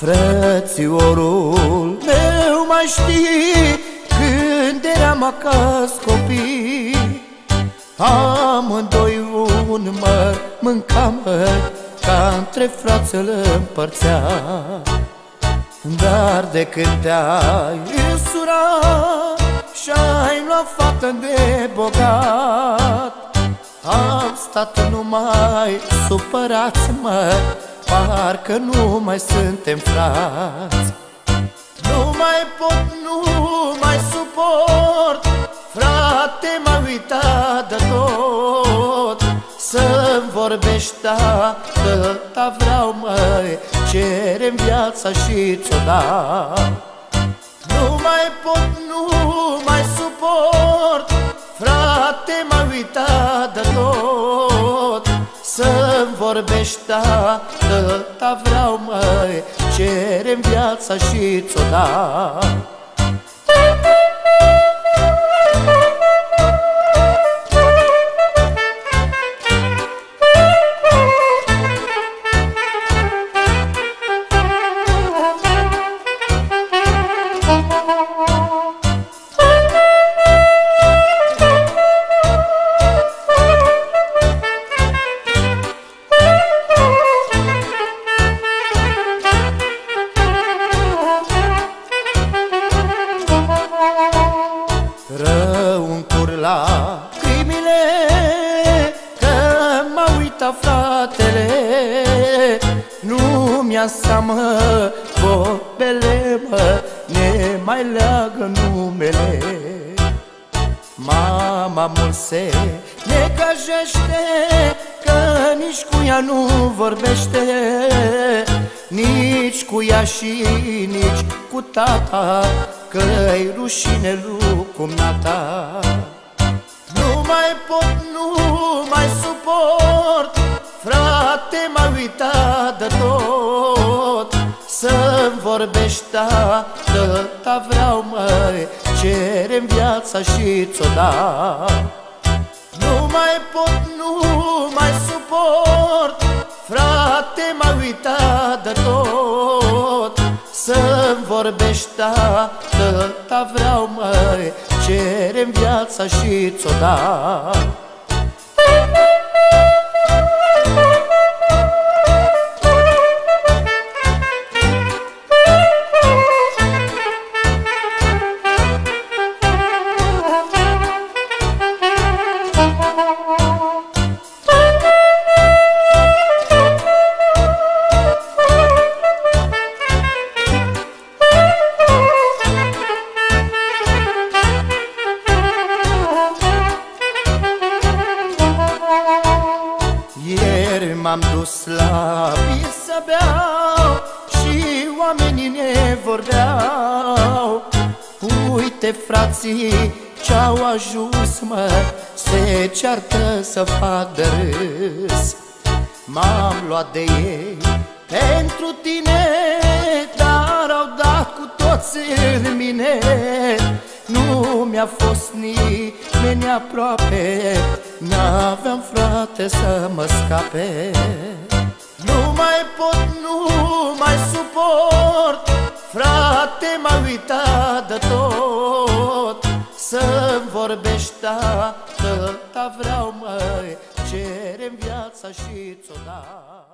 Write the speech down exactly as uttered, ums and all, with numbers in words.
Frățiorul meu, mai știi când eram acasă copii? Amândoi un mă mâncam, ca între frați îl împărțea. Dar de când te-ai însurat și-ai luat fată de bogat, am stat numai supărați, mă, parcă nu mai suntem frați. Nu mai pot, nu mai suport, frate, m-a uitat de tot. Să-mi vorbești, atâta vreau, măi, cere-mi viața și ți-o dau. Nu mai pot, nu mai suport, frate, m-a uitat de tot. Să-mi vorbești, atâta vreau, măi, cere-mi viața și ți-o dau. Rău-mi cur lacrimile că m-a uitat fratele. Nu mi-a seamă vorbele, mă, ne mai leagă numele. Mama mult se necăjește că nici cu ea nu vorbește, nici cu ea și nici cu tata, că-i rușine lui cumnata. Nu mai pot, nu mai suport, frate, m-a uitat de tot. Să-mi vorbești, atâta vreau, măi, cere-mi viața și ți-o dau. Nu mai pot, nu mai suport, frate, m-a uitat de tot. Să-mi vorbești, atâta vreau, măi, cere-mi viața și ți-o dau. M-am dus la bir să beau și oamenii ne vorbeau. Uite, frații ce-au ajuns, mă, se ceartă să fac de râs. M-am luat de ei pentru tine, dar au dat cu toți în mine. Nu mi-a fost nimeni aproape, n-aveam frate să mă scape. Nu mai pot, nu mai suport, frate, m-a uitat de tot. Să-mi vorbești, atâta vreau, măi, cere-mi viața și ți-o dau.